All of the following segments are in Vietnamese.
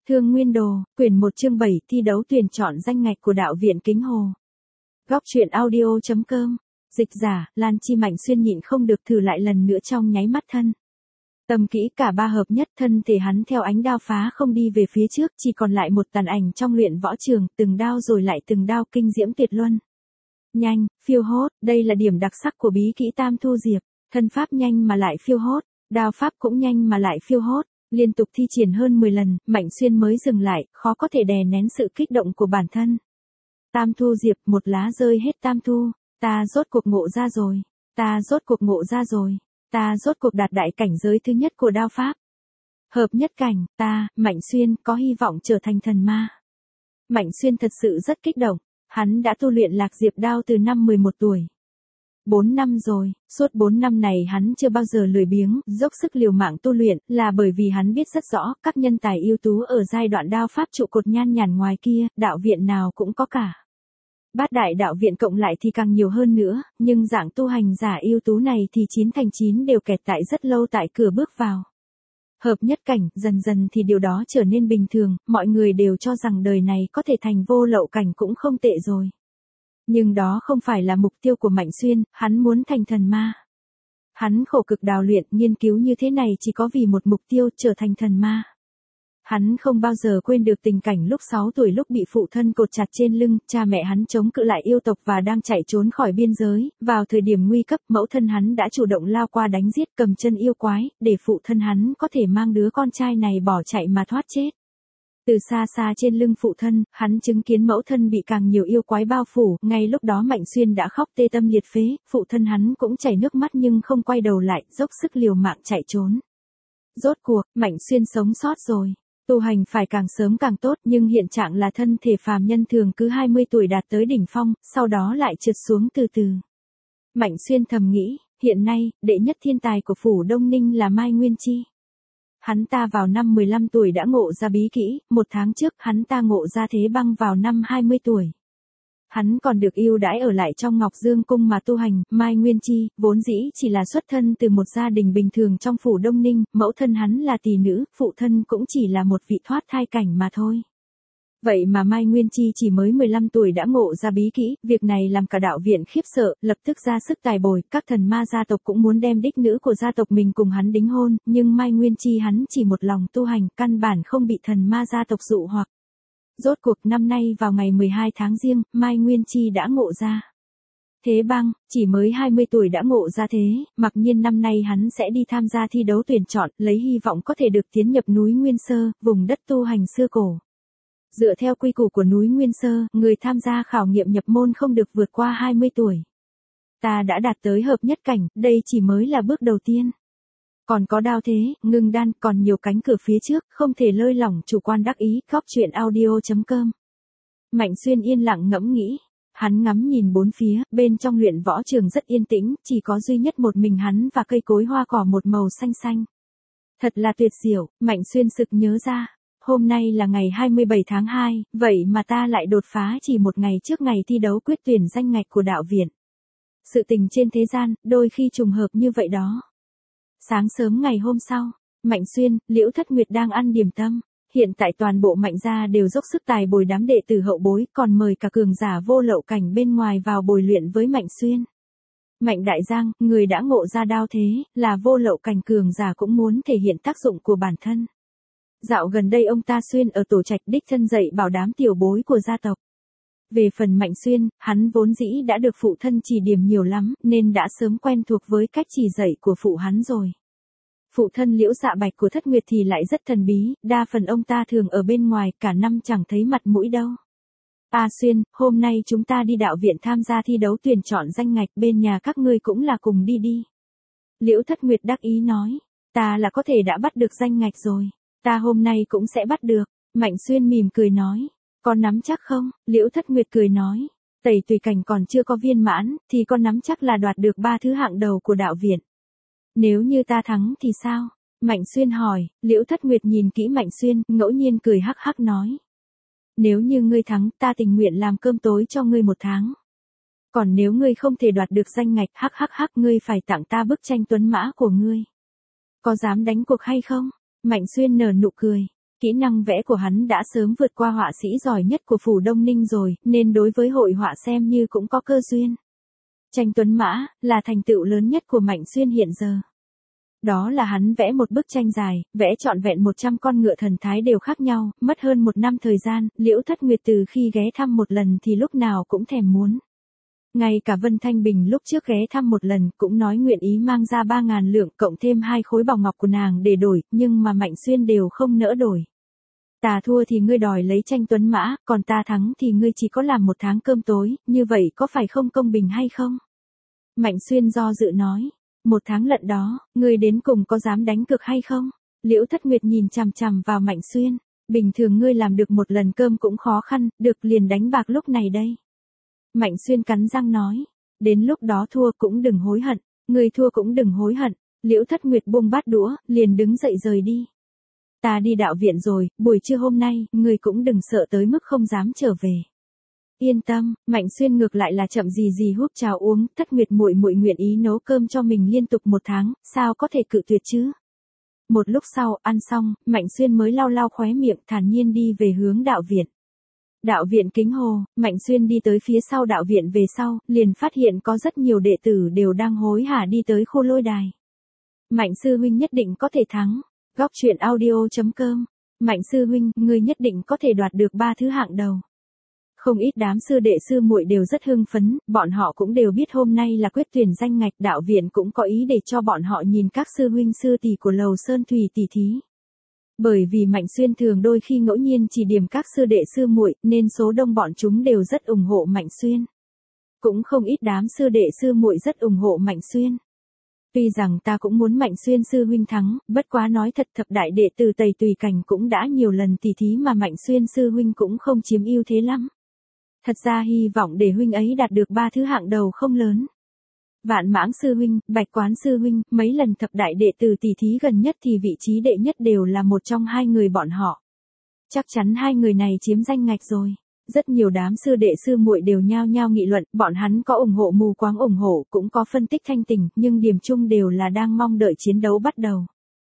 Thương Nguyên Đồ, quyển 1 chương 7 thi đấu tuyển chọn danh ngạch của đạo viện Kính Hồ. Góc truyện audio.com. Dịch giả, Lan Chi Mạnh Xuyên nhịn không được thử lại lần nữa trong nháy mắt thân. Tầm kỹ cả ba hợp nhất thân thể hắn theo ánh đao phá không đi về phía trước, chỉ còn lại một tàn ảnh trong luyện võ trường, từng đao rồi lại từng đao kinh diễm tuyệt luân. Nhanh, phiêu hốt, đây là điểm đặc sắc của bí kỹ Tam Thu Diệp, thân pháp nhanh mà lại phiêu hốt, đao pháp cũng nhanh mà lại phiêu hốt. Liên tục thi triển hơn 10 lần, Mạnh Xuyên mới dừng lại, khó có thể đè nén sự kích động của bản thân. Tam Thu Diệp, một lá rơi hết Tam Thu, ta rốt cuộc ngộ ra rồi, ta rốt cuộc ngộ ra rồi, ta rốt cuộc đạt đại cảnh giới thứ nhất của đao pháp. Hợp nhất cảnh, ta, Mạnh Xuyên, có hy vọng trở thành thần ma. Mạnh Xuyên thật sự rất kích động, hắn đã tu luyện Lạc Diệp đao từ năm 11 tuổi. 4 năm rồi, suốt 4 năm này hắn chưa bao giờ lười biếng, dốc sức liều mạng tu luyện, là bởi vì hắn biết rất rõ, các nhân tài ưu tú ở giai đoạn đao pháp trụ cột nhan nhản ngoài kia, đạo viện nào cũng có cả. Bát đại đạo viện cộng lại thì càng nhiều hơn nữa, nhưng dạng tu hành giả ưu tú này thì 9 thành 9 đều kẹt tại rất lâu tại cửa bước vào. Hợp nhất cảnh, dần dần thì điều đó trở nên bình thường, mọi người đều cho rằng đời này có thể thành vô lậu cảnh cũng không tệ rồi. Nhưng đó không phải là mục tiêu của Mạnh Xuyên, hắn muốn thành thần ma. Hắn khổ cực đào luyện, nghiên cứu như thế này chỉ có vì một mục tiêu, trở thành thần ma. Hắn không bao giờ quên được tình cảnh lúc 6 tuổi lúc bị phụ thân cột chặt trên lưng, cha mẹ hắn chống cự lại yêu tộc và đang chạy trốn khỏi biên giới, vào thời điểm nguy cấp, mẫu thân hắn đã chủ động lao qua đánh giết cầm chân yêu quái, để phụ thân hắn có thể mang đứa con trai này bỏ chạy mà thoát chết. Từ xa xa trên lưng phụ thân, hắn chứng kiến mẫu thân bị càng nhiều yêu quái bao phủ, ngay lúc đó Mạnh Xuyên đã khóc tê tâm liệt phế, phụ thân hắn cũng chảy nước mắt nhưng không quay đầu lại, dốc sức liều mạng chạy trốn. Rốt cuộc, Mạnh Xuyên sống sót rồi. Tu hành phải càng sớm càng tốt, nhưng hiện trạng là thân thể phàm nhân thường cứ 20 tuổi đạt tới đỉnh phong, sau đó lại trượt xuống từ từ. Mạnh Xuyên thầm nghĩ, hiện nay, đệ nhất thiên tài của phủ Đông Ninh là Mai Nguyên Chi. Hắn ta vào năm 15 tuổi đã ngộ ra bí kỹ, 1 tháng trước hắn ta ngộ ra thế băng vào năm 20 tuổi. Hắn còn được ưu đãi ở lại trong Ngọc Dương Cung mà tu hành. Mai Nguyên Chi, vốn dĩ chỉ là xuất thân từ một gia đình bình thường trong phủ Đông Ninh, mẫu thân hắn là tỳ nữ, phụ thân cũng chỉ là một vị thoát thai cảnh mà thôi. Vậy mà Mai Nguyên Chi chỉ mới 15 tuổi đã ngộ ra bí kỹ, việc này làm cả đạo viện khiếp sợ, lập tức ra sức tài bồi, các thần ma gia tộc cũng muốn đem đích nữ của gia tộc mình cùng hắn đính hôn, nhưng Mai Nguyên Chi hắn chỉ một lòng tu hành, căn bản không bị thần ma gia tộc dụ hoặc. Rốt cuộc năm nay vào ngày 12 tháng Giêng, Mai Nguyên Chi đã ngộ ra thế băng, chỉ mới 20 tuổi đã ngộ ra thế, mặc nhiên năm nay hắn sẽ đi tham gia thi đấu tuyển chọn, lấy hy vọng có thể được tiến nhập núi Nguyên Sơ, vùng đất tu hành xưa cổ. Dựa theo quy củ của núi Nguyên Sơ, người tham gia khảo nghiệm nhập môn không được vượt qua 20 tuổi. Ta đã đạt tới hợp nhất cảnh, đây chỉ mới là bước đầu tiên. Còn có đao thế, ngưng đan, còn nhiều cánh cửa phía trước, không thể lơi lỏng chủ quan đắc ý. Góc truyện audio.com. Mạnh Xuyên yên lặng ngẫm nghĩ. Hắn ngắm nhìn bốn phía, bên trong luyện võ trường rất yên tĩnh, chỉ có duy nhất một mình hắn và cây cối hoa cỏ một màu xanh xanh. Thật là tuyệt diệu, Mạnh Xuyên sực nhớ ra. Hôm nay là ngày 27 tháng 2, vậy mà ta lại đột phá chỉ một ngày trước ngày thi đấu quyết tuyển danh ngạch của đạo viện. Sự tình trên thế gian, đôi khi trùng hợp như vậy đó. Sáng sớm ngày hôm sau, Mạnh Xuyên, Liễu Thất Nguyệt đang ăn điểm tâm. Hiện tại toàn bộ Mạnh gia đều dốc sức tài bồi đám đệ tử hậu bối, còn mời cả cường giả vô lậu cảnh bên ngoài vào bồi luyện với Mạnh Xuyên. Mạnh Đại Giang, người đã ngộ ra đao thế, là vô lậu cảnh cường giả cũng muốn thể hiện tác dụng của bản thân. Dạo gần đây ông ta Xuyên ở tổ trạch đích thân dạy bảo đám tiểu bối của gia tộc. Về phần Mạnh Xuyên, hắn vốn dĩ đã được phụ thân chỉ điểm nhiều lắm, nên đã sớm quen thuộc với cách chỉ dạy của phụ hắn rồi. Phụ thân Liễu Dạ Bạch của Thất Nguyệt thì lại rất thần bí, đa phần ông ta thường ở bên ngoài, cả năm chẳng thấy mặt mũi đâu. Xuyên, hôm nay chúng ta đi đạo viện tham gia thi đấu tuyển chọn danh ngạch, bên nhà các ngươi cũng là cùng đi đi. Liễu Thất Nguyệt đắc ý nói, ta là có thể đã bắt được danh ngạch rồi, ta hôm nay cũng sẽ bắt được. Mạnh Xuyên mỉm cười nói, con nắm chắc không? Liễu Thất Nguyệt cười nói, Tẩy Tùy cảnh còn chưa có viên mãn, thì con nắm chắc là đoạt được 3 thứ hạng đầu của đạo viện. Nếu như ta thắng thì sao? Mạnh Xuyên hỏi. Liễu Thất Nguyệt nhìn kỹ Mạnh Xuyên, ngẫu nhiên cười hắc hắc nói. Nếu như ngươi thắng, ta tình nguyện làm cơm tối cho ngươi 1 tháng. Còn nếu ngươi không thể đoạt được danh ngạch, hắc hắc hắc, ngươi phải tặng ta bức tranh tuấn mã của ngươi. Có dám đánh cuộc hay không? Mạnh Xuyên nở nụ cười. Kỹ năng vẽ của hắn đã sớm vượt qua họa sĩ giỏi nhất của phủ Đông Ninh rồi, nên đối với hội họa xem như cũng có cơ duyên. Tranh Tuấn Mã là thành tựu lớn nhất của Mạnh Xuyên hiện giờ. Đó là hắn vẽ một bức tranh dài, vẽ trọn vẹn 100 con ngựa thần thái đều khác nhau, mất hơn 1 năm thời gian, Liễu Thất Nguyệt từ khi ghé thăm một lần thì lúc nào cũng thèm muốn. Ngay cả Vân Thanh Bình lúc trước ghé thăm một lần cũng nói nguyện ý mang ra 3.000 lượng cộng thêm 2 khối bào ngọc của nàng để đổi, nhưng mà Mạnh Xuyên đều không nỡ đổi. Ta thua thì ngươi đòi lấy tranh Tuấn Mã, còn ta thắng thì ngươi chỉ có làm 1 tháng cơm tối, như vậy có phải không công bình hay không? Mạnh Xuyên do dự nói, 1 tháng lận đó, ngươi đến cùng có dám đánh cược hay không? Liễu Thất Nguyệt nhìn chằm chằm vào Mạnh Xuyên, bình thường ngươi làm được 1 lần cơm cũng khó khăn, được liền đánh bạc lúc này đây. Mạnh Xuyên cắn răng nói, đến lúc đó thua cũng đừng hối hận, ngươi thua cũng đừng hối hận. Liễu Thất Nguyệt buông bát đũa, liền đứng dậy rời đi. Ta đi đạo viện rồi, buổi trưa hôm nay, ngươi cũng đừng sợ tới mức không dám trở về. Yên tâm, Mạnh Xuyên ngược lại là chậm gì gì húp trà uống, Thất Nguyệt muội muội nguyện ý nấu cơm cho mình liên tục 1 tháng, sao có thể cự tuyệt chứ? Một lúc sau, ăn xong, Mạnh Xuyên mới lau lau khóe miệng, thản nhiên đi về hướng đạo viện. Đạo viện Kính Hồ, Mạnh Xuyên đi tới phía sau đạo viện về sau, liền phát hiện có rất nhiều đệ tử đều đang hối hả đi tới khu lôi đài. Mạnh sư huynh nhất định có thể thắng. Góc truyện audio.com. Mạnh sư huynh, ngươi nhất định có thể đoạt được 3 thứ hạng đầu. Không ít đám sư đệ sư muội đều rất hưng phấn, bọn họ cũng đều biết hôm nay là quyết tuyển danh ngạch, đạo viện cũng có ý để cho bọn họ nhìn các sư huynh sư tỷ của Lầu Sơn Thủy tỷ thí. Bởi vì Mạnh Xuyên thường đôi khi ngẫu nhiên chỉ điểm các sư đệ sư muội, nên số đông bọn chúng đều rất ủng hộ Mạnh Xuyên. Cũng không ít đám sư đệ sư muội rất ủng hộ Mạnh Xuyên. Tuy rằng ta cũng muốn Mạnh Xuyên sư huynh thắng, bất quá nói thật thập đại đệ tử Tây Tùy Cảnh cũng đã nhiều lần tỉ thí mà Mạnh Xuyên sư huynh cũng không chiếm ưu thế lắm. Thật ra hy vọng để huynh ấy đạt được 3 thứ hạng đầu không lớn. Vạn Mãng sư huynh, Bạch Quán sư huynh, mấy lần thập đại đệ tử tỉ thí gần nhất thì vị trí đệ nhất đều là một trong 2 người bọn họ. Chắc chắn 2 người này chiếm danh ngạch rồi. Rất nhiều đám sư đệ sư muội đều nhao nhao nghị luận, bọn hắn có ủng hộ mù quáng ủng hộ, cũng có phân tích thanh tình, nhưng điểm chung đều là đang mong đợi chiến đấu bắt đầu.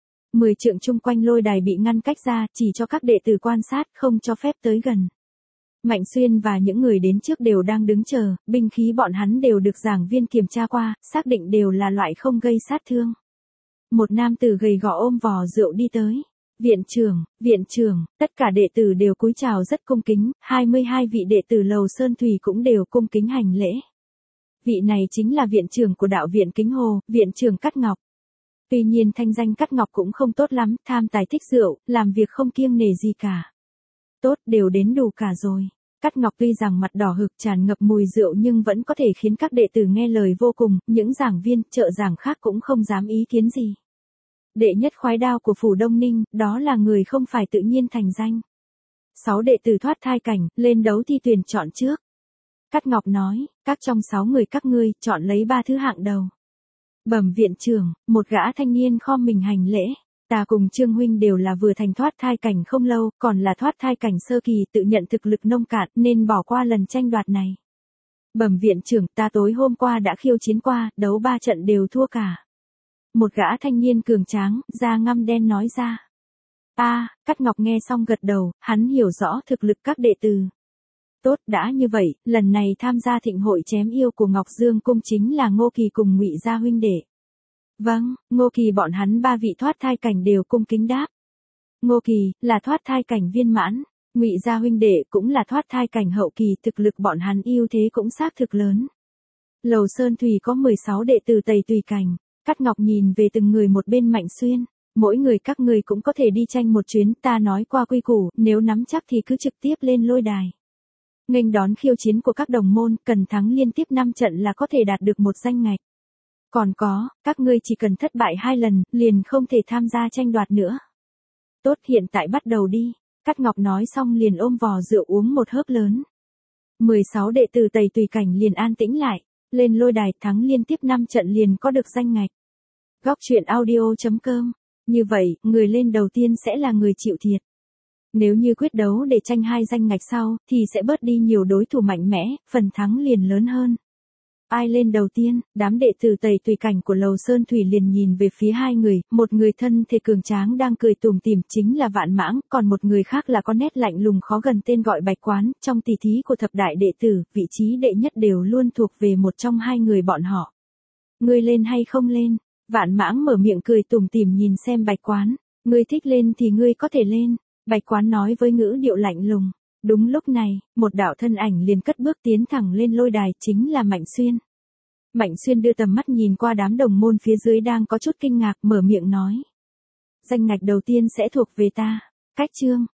10 trượng chung quanh lôi đài bị ngăn cách ra, chỉ cho các đệ tử quan sát, không cho phép tới gần. Mạnh Xuyên và những người đến trước đều đang đứng chờ, binh khí bọn hắn đều được giảng viên kiểm tra qua, xác định đều là loại không gây sát thương. Một nam tử gầy gò ôm vò rượu đi tới. Viện trưởng, tất cả đệ tử đều cúi chào rất cung kính, 22 vị đệ tử Lầu Sơn Thủy cũng đều cung kính hành lễ. Vị này chính là viện trưởng của đạo viện Kính Hồ, viện trưởng Cát Ngọc. Tuy nhiên thanh danh Cát Ngọc cũng không tốt lắm, tham tài thích rượu, làm việc không kiêng nể gì cả. Tốt, đều đến đủ cả rồi. Cát Ngọc tuy rằng mặt đỏ hực tràn ngập mùi rượu nhưng vẫn có thể khiến các đệ tử nghe lời vô cùng, những giảng viên, trợ giảng khác cũng không dám ý kiến gì. Đệ nhất khoái đao của phủ Đông Ninh, đó là người không phải tự nhiên thành danh. 6 đệ tử thoát thai cảnh, lên đấu thi tuyển chọn trước. Cát Ngọc nói, các trong 6 người các ngươi, chọn lấy 3 thứ hạng đầu. Bẩm viện trưởng, một gã thanh niên khom mình hành lễ. Ta cùng Trương huynh đều là vừa thành thoát thai cảnh không lâu, còn là thoát thai cảnh sơ kỳ tự nhận thực lực nông cạn nên bỏ qua lần tranh đoạt này. Bẩm viện trưởng, ta tối hôm qua đã khiêu chiến qua, đấu 3 trận đều thua cả. Một gã thanh niên cường tráng, da ngăm đen nói ra. Cát Ngọc nghe xong gật đầu, hắn hiểu rõ thực lực các đệ tử. Tốt, đã như vậy, lần này tham gia thịnh hội chém yêu của Ngọc Dương Cung chính là Ngô Kỳ cùng Ngụy Gia huynh đệ. Vâng, Ngô Kỳ bọn hắn 3 vị thoát thai cảnh đều cung kính đáp. Ngô Kỳ, là thoát thai cảnh viên mãn, Ngụy Gia huynh đệ cũng là thoát thai cảnh hậu kỳ, thực lực bọn hắn ưu thế cũng xác thực lớn. Lầu Sơn Thủy có 16 đệ tử Tây Tùy Cảnh. Cát Ngọc nhìn về từng người một bên Mạnh Xuyên, mỗi người các ngươi cũng có thể đi tranh một chuyến, ta nói qua quy củ, nếu nắm chắc thì cứ trực tiếp lên lôi đài. Nghênh đón khiêu chiến của các đồng môn, cần thắng liên tiếp 5 trận là có thể đạt được một danh ngạch. Còn có, các ngươi chỉ cần thất bại 2 lần, liền không thể tham gia tranh đoạt nữa. Tốt, hiện tại bắt đầu đi. Cát Ngọc nói xong liền ôm vò rượu uống một hớp lớn. 16 đệ tử Tây Tùy Cảnh liền an tĩnh lại, lên lôi đài thắng liên tiếp 5 trận liền có được danh ngạch. Góc truyện audio.com. Như vậy, người lên đầu tiên sẽ là người chịu thiệt. Nếu như quyết đấu để tranh 2 danh ngạch sau, thì sẽ bớt đi nhiều đối thủ mạnh mẽ, phần thắng liền lớn hơn. Ai lên đầu tiên, đám đệ tử Tẩy Tùy Cảnh của Lầu Sơn Thủy liền nhìn về phía hai người, một người thân thể cường tráng đang cười tủm tỉm chính là Vạn Mãng, còn một người khác là có nét lạnh lùng khó gần tên gọi Bạch Quán, trong tỷ thí của thập đại đệ tử, vị trí đệ nhất đều luôn thuộc về một trong hai người bọn họ. Ngươi lên hay không lên? Vạn Mãng mở miệng cười tủm tỉm nhìn xem Bạch Quán, ngươi thích lên thì ngươi có thể lên, Bạch Quán nói với ngữ điệu lạnh lùng. Đúng lúc này, một đạo thân ảnh liền cất bước tiến thẳng lên lôi đài chính là Mạnh Xuyên. Mạnh Xuyên đưa tầm mắt nhìn qua đám đồng môn phía dưới đang có chút kinh ngạc mở miệng nói. Danh ngạch đầu tiên sẽ thuộc về ta. Cách chương.